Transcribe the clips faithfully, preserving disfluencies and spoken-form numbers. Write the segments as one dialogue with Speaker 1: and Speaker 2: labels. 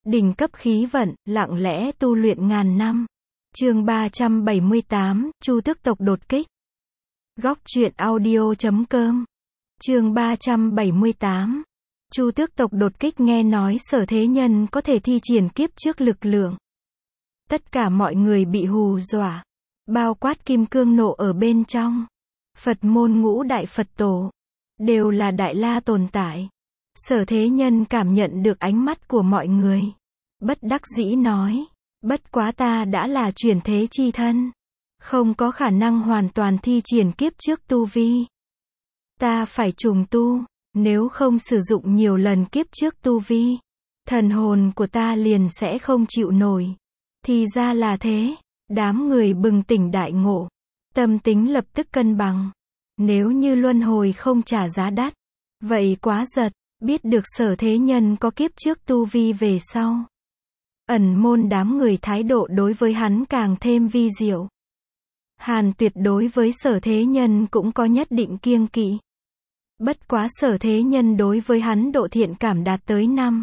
Speaker 1: Đỉnh cấp khí vận, lặng lẽ tu luyện ngàn năm. Chương ba trăm bảy mươi tám, Chu tước tộc đột kích. Góc truyện audio chấm com. Chương ba trăm bảy mươi tám. Chu tước tộc đột kích. Nghe nói Sở Thế Nhân có thể thi triển kiếp trước lực lượng. Tất cả mọi người bị hù dọa, bao quát Kim Cương Nộ ở bên trong. Phật môn ngũ đại Phật tổ đều là đại la tồn tại. Sở Thế Nhân cảm nhận được ánh mắt của mọi người, bất đắc dĩ nói, bất quá ta đã là chuyển thế chi thân, không có khả năng hoàn toàn thi triển kiếp trước tu vi. Ta phải trùng tu, nếu không sử dụng nhiều lần kiếp trước tu vi, thần hồn của ta liền sẽ không chịu nổi. Thì ra là thế, đám người bừng tỉnh đại ngộ, tâm tính lập tức cân bằng. Nếu như luân hồi không trả giá đắt, vậy quá giật. Biết được Sở Thế Nhân có kiếp trước tu vi về sau, ẩn môn đám người thái độ đối với hắn càng thêm vi diệu. Hàn Tuyệt đối với Sở Thế Nhân cũng có nhất định kiêng kỵ. Bất quá Sở Thế Nhân đối với hắn độ thiện cảm đạt tới năm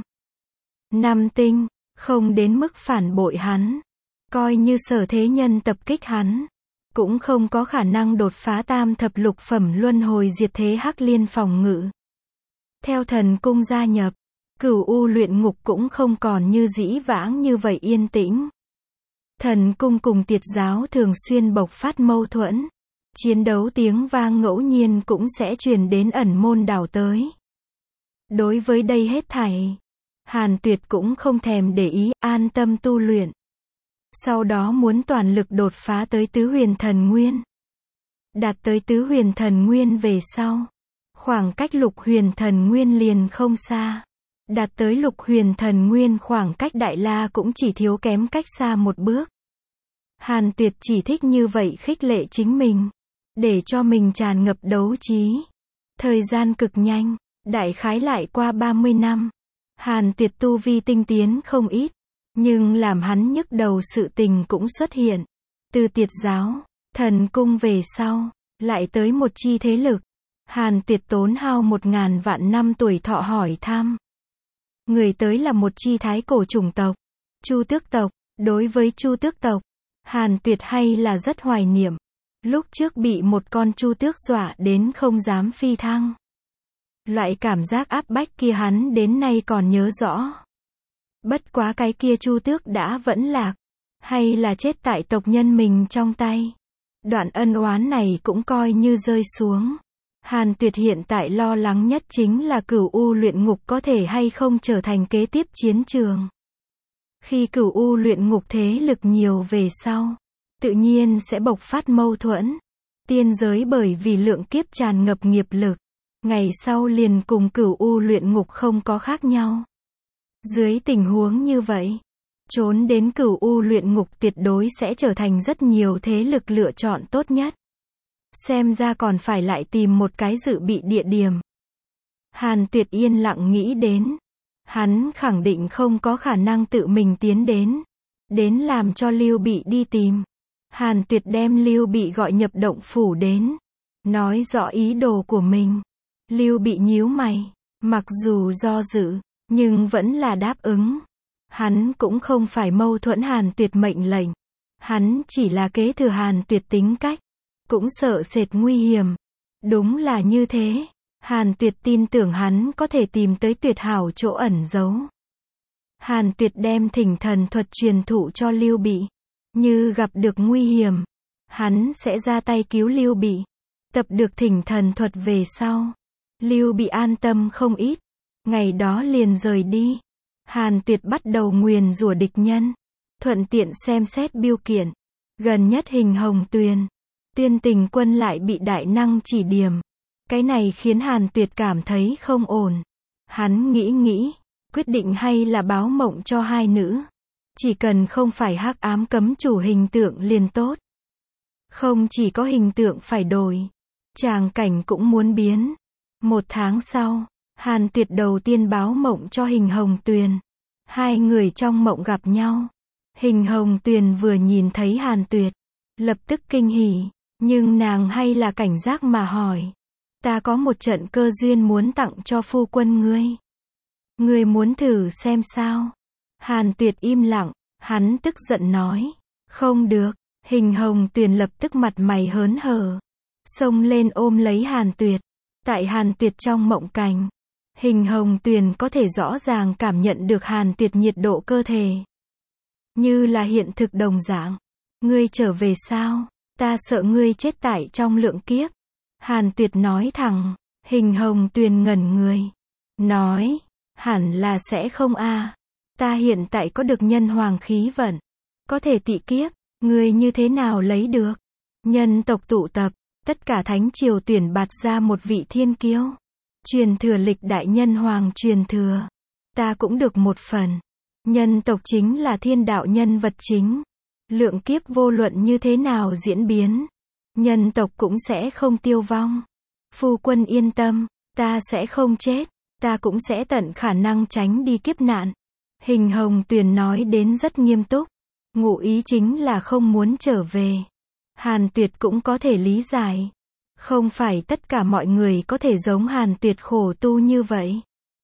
Speaker 1: năm tinh, không đến mức phản bội hắn. Coi như Sở Thế Nhân tập kích hắn, cũng không có khả năng đột phá tam thập lục phẩm luân hồi diệt thế hắc liên phòng ngự. Theo thần cung gia nhập, Cửu U luyện ngục cũng không còn như dĩ vãng như vậy yên tĩnh. Thần cung cùng Tiệt giáo thường xuyên bộc phát mâu thuẫn. Chiến đấu tiếng vang ngẫu nhiên cũng sẽ truyền đến ẩn môn đảo tới. Đối với đây hết thảy, Hàn Tuyệt cũng không thèm để ý, an tâm tu luyện. Sau đó muốn toàn lực đột phá tới tứ huyền thần nguyên. Đạt tới tứ huyền thần nguyên về sau, khoảng cách lục huyền thần nguyên liền không xa. Đạt tới lục huyền thần nguyên khoảng cách đại la cũng chỉ thiếu kém cách xa một bước. Hàn Tuyệt chỉ thích như vậy khích lệ chính mình, để cho mình tràn ngập đấu trí. Thời gian cực nhanh, đại khái lại qua ba mươi năm. Hàn Tuyệt tu vi tinh tiến không ít, nhưng làm hắn nhức đầu sự tình cũng xuất hiện. Từ Tiệt giáo, thần cung về sau, lại tới một chi thế lực. Hàn Tuyệt tốn hao một ngàn vạn năm tuổi thọ hỏi thăm. Người tới là một chi thái cổ chủng tộc, Chu tước tộc. Đối với Chu tước tộc, Hàn Tuyệt hay là rất hoài niệm. Lúc trước bị một con chu tước dọa đến không dám phi thăng. Loại cảm giác áp bách kia hắn đến nay còn nhớ rõ. Bất quá cái kia chu tước đã vẫn lạc, hay là chết tại tộc nhân mình trong tay. Đoạn ân oán này cũng coi như rơi xuống. Hàn Tuyệt hiện tại lo lắng nhất chính là Cửu U luyện ngục có thể hay không trở thành kế tiếp chiến trường. Khi Cửu U luyện ngục thế lực nhiều về sau, tự nhiên sẽ bộc phát mâu thuẫn. Tiên giới bởi vì lượng kiếp tràn ngập nghiệp lực, ngày sau liền cùng Cửu U luyện ngục không có khác nhau. Dưới tình huống như vậy, trốn đến Cửu U luyện ngục tuyệt đối sẽ trở thành rất nhiều thế lực lựa chọn tốt nhất. Xem ra còn phải lại tìm một cái dự bị địa điểm. Hàn Tuyệt yên lặng nghĩ đến. Hắn khẳng định không có khả năng tự mình tiến đến. Đến làm cho Lưu Bị đi tìm. Hàn Tuyệt đem Lưu Bị gọi nhập động phủ đến. Nói rõ ý đồ của mình. Lưu Bị nhíu mày. Mặc dù do dự, nhưng vẫn là đáp ứng. Hắn cũng không phải mâu thuẫn Hàn Tuyệt mệnh lệnh. Hắn chỉ là kế thừa Hàn Tuyệt tính cách. Cũng sợ sệt nguy hiểm. Đúng là như thế. Hàn Tuyệt tin tưởng hắn có thể tìm tới tuyệt hảo chỗ ẩn giấu. Hàn Tuyệt đem thỉnh thần thuật truyền thụ cho Lưu Bị. Như gặp được nguy hiểm, hắn sẽ ra tay cứu Lưu Bị. Tập được thỉnh thần thuật về sau, Lưu Bị an tâm không ít. Ngày đó liền rời đi. Hàn Tuyệt bắt đầu nguyền rủa địch nhân. Thuận tiện xem xét biêu kiện. Gần nhất Hình Hồng Tuyền, Tuyên Tình Quân lại bị đại năng chỉ điểm. Cái này khiến Hàn Tuyệt cảm thấy không ổn. Hắn nghĩ nghĩ, quyết định hay là báo mộng cho hai nữ. Chỉ cần không phải hắc ám cấm chủ hình tượng liền tốt. Không chỉ có hình tượng phải đổi, tràng cảnh cũng muốn biến. Một tháng sau, Hàn Tuyệt đầu tiên báo mộng cho Hình Hồng Tuyền. Hai người trong mộng gặp nhau. Hình Hồng Tuyền vừa nhìn thấy Hàn Tuyệt, lập tức kinh hỉ, nhưng nàng hay là cảnh giác mà hỏi. Ta có một trận cơ duyên muốn tặng cho phu quân ngươi. Ngươi muốn thử xem sao? Hàn Tuyệt im lặng, hắn tức giận nói. Không được, Hình Hồng Tuyền lập tức mặt mày hớn hở. Xông lên ôm lấy Hàn Tuyệt. Tại Hàn Tuyệt trong mộng cảnh, Hình Hồng Tuyền có thể rõ ràng cảm nhận được Hàn Tuyệt nhiệt độ cơ thể. Như là hiện thực đồng dạng. Ngươi trở về sao? Ta sợ ngươi chết tại trong lượng kiếp. Hàn Tuyệt nói thẳng. Hình Hồng Tuyền ngẩn người. Nói, hẳn là sẽ không a. Ta hiện tại có được nhân hoàng khí vận. Có thể tị kiếp, ngươi như thế nào lấy được? Nhân tộc tụ tập, tất cả thánh triều tuyển bạt ra một vị thiên kiêu. Truyền thừa lịch đại nhân hoàng truyền thừa. Ta cũng được một phần. Nhân tộc chính là thiên đạo nhân vật chính. Lượng kiếp vô luận như thế nào diễn biến, nhân tộc cũng sẽ không tiêu vong. Phu quân yên tâm, ta sẽ không chết, ta cũng sẽ tận khả năng tránh đi kiếp nạn. Hình Hồng Tuyền nói đến rất nghiêm túc, ngụ ý chính là không muốn trở về. Hàn Tuyệt cũng có thể lý giải. Không phải tất cả mọi người có thể giống Hàn Tuyệt khổ tu như vậy.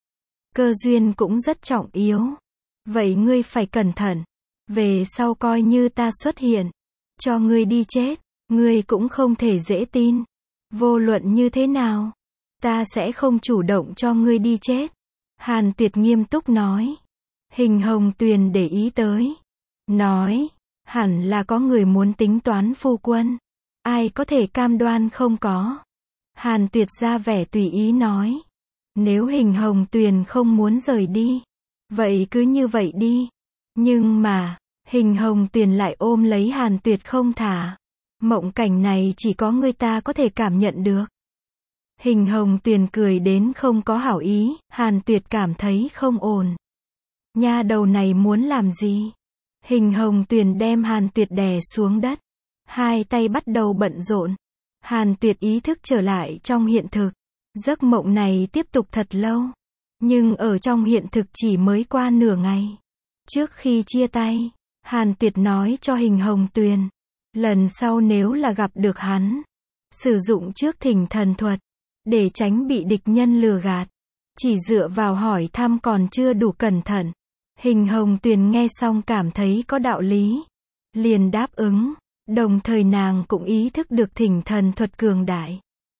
Speaker 1: Cơ duyên cũng rất trọng yếu. Vậy ngươi phải cẩn thận. Về sau coi như ta xuất hiện, cho ngươi đi chết, ngươi cũng không thể dễ tin. Vô luận như thế nào, ta sẽ không chủ động cho ngươi đi chết. Hàn Tuyệt nghiêm túc nói. Hình Hồng Tuyền để ý tới. Nói, hẳn là có người muốn tính toán phu quân. Ai có thể cam đoan không có. Hàn Tuyệt ra vẻ tùy ý nói. Nếu Hình Hồng Tuyền không muốn rời đi, vậy cứ như vậy đi. Nhưng mà, Hình Hồng Tuyền lại ôm lấy Hàn Tuyệt không thả. Mộng cảnh này chỉ có người ta có thể cảm nhận được. Hình Hồng Tuyền cười đến không có hảo ý, Hàn Tuyệt cảm thấy không ổn. Nha đầu này muốn làm gì? Hình Hồng Tuyền đem Hàn Tuyệt đè xuống đất. Hai tay bắt đầu bận rộn. Hàn Tuyệt ý thức trở lại trong hiện thực. Giấc mộng này tiếp tục thật lâu. Nhưng ở trong hiện thực chỉ mới qua nửa ngày. Trước khi chia tay, Hàn Tuyệt nói cho Hình Hồng Tuyền. Lần sau nếu là gặp được hắn, sử dụng trước thỉnh thần thuật, để tránh bị địch nhân lừa gạt. Chỉ dựa vào hỏi thăm còn chưa đủ cẩn thận. Hình Hồng Tuyền nghe xong cảm thấy có đạo lý. Liền đáp ứng. Đồng thời nàng cũng ý thức được thỉnh thần thuật cường đại.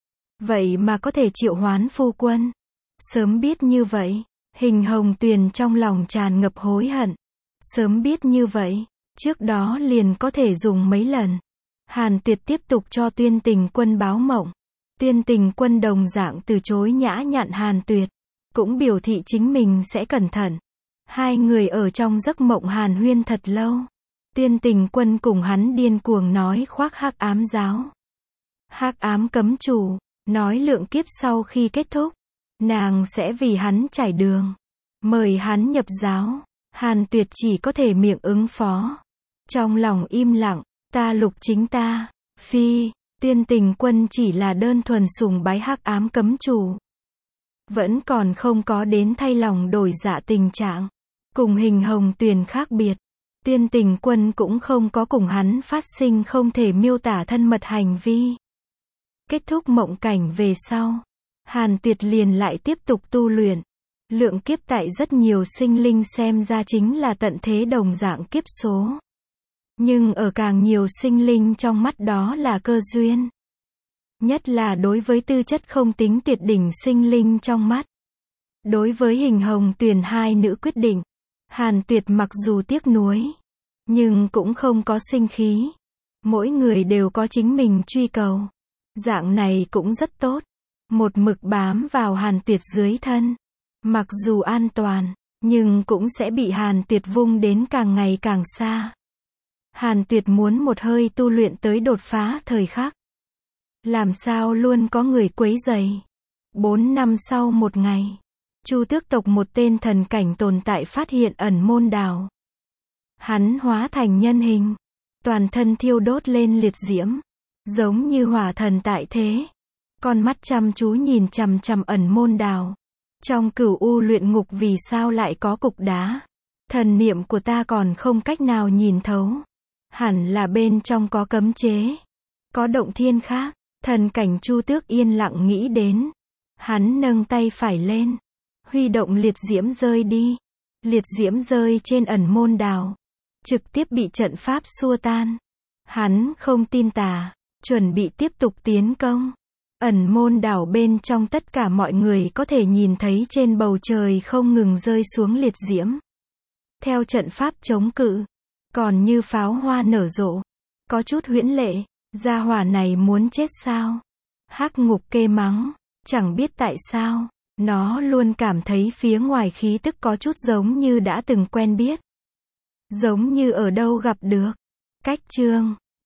Speaker 1: Vậy mà có thể triệu hoán phu quân. Sớm biết như vậy, Hình Hồng Tuyền trong lòng tràn ngập hối hận. Sớm biết như vậy, trước đó liền có thể dùng mấy lần. Hàn Tuyệt tiếp tục cho Tuyên Tình Quân báo mộng. Tuyên Tình Quân đồng dạng từ chối nhã nhặn Hàn Tuyệt, cũng biểu thị chính mình sẽ cẩn thận. Hai người ở trong giấc mộng hàn huyên thật lâu. Tuyên Tình Quân cùng hắn điên cuồng nói khoác Hắc Ám giáo. Hắc Ám cấm chủ, nói lượng kiếp sau khi kết thúc, nàng sẽ vì hắn trải đường, mời hắn nhập giáo. Hàn Tuyệt chỉ có thể miệng ứng phó. Trong lòng im lặng, ta lục chính ta, phi, Tuyên Tình Quân chỉ là đơn thuần sùng bái Hắc Ám cấm chủ. Vẫn còn không có đến thay lòng đổi dạ tình trạng. Cùng Hình Hồng Tuyền khác biệt. Tuyên Tình Quân cũng không có cùng hắn phát sinh không thể miêu tả thân mật hành vi. Kết thúc mộng cảnh về sau, Hàn Tuyệt liền lại tiếp tục tu luyện. Lượng kiếp tại rất nhiều sinh linh xem ra chính là tận thế đồng dạng kiếp số. Nhưng ở càng nhiều sinh linh trong mắt đó là cơ duyên. Nhất là đối với tư chất không tính tuyệt đỉnh sinh linh trong mắt. Đối với Hình Hồng Tuyền hai nữ quyết định, Hàn Tuyệt mặc dù tiếc nuối, nhưng cũng không có sinh khí. Mỗi người đều có chính mình truy cầu. Dạng này cũng rất tốt. Một mực bám vào Hàn Tuyệt dưới thân. Mặc dù an toàn, nhưng cũng sẽ bị Hàn Tuyệt vung đến càng ngày càng xa. Hàn Tuyệt muốn một hơi tu luyện tới đột phá thời khắc. Làm sao luôn có người quấy rầy. Bốn năm sau một ngày, Chu tước tộc một tên thần cảnh tồn tại phát hiện ẩn môn đảo. Hắn hóa thành nhân hình, toàn thân thiêu đốt lên liệt diễm, giống như hỏa thần tại thế. Con mắt chăm chú nhìn chằm chằm ẩn môn đảo. Trong cửu u luyện ngục vì sao lại có cục đá? Thần niệm của ta còn không cách nào nhìn thấu. Hẳn là bên trong có cấm chế. Có động thiên khác. Thần cảnh Chu tước yên lặng nghĩ đến. Hắn nâng tay phải lên. Huy động liệt diễm rơi đi. Liệt diễm rơi trên ẩn môn đảo. Trực tiếp bị trận pháp xua tan. Hắn không tin tà. Chuẩn bị tiếp tục tiến công. Ẩn môn đảo bên trong tất cả mọi người có thể nhìn thấy trên bầu trời không ngừng rơi xuống liệt diễm. Theo trận pháp chống cự. Còn như pháo hoa nở rộ. Có chút huyễn lệ. Gia hỏa này muốn chết sao? Hắc ngục kê mắng. Chẳng biết tại sao. Nó luôn cảm thấy phía ngoài khí tức có chút giống như đã từng quen biết. Giống như ở đâu gặp được. Cách chương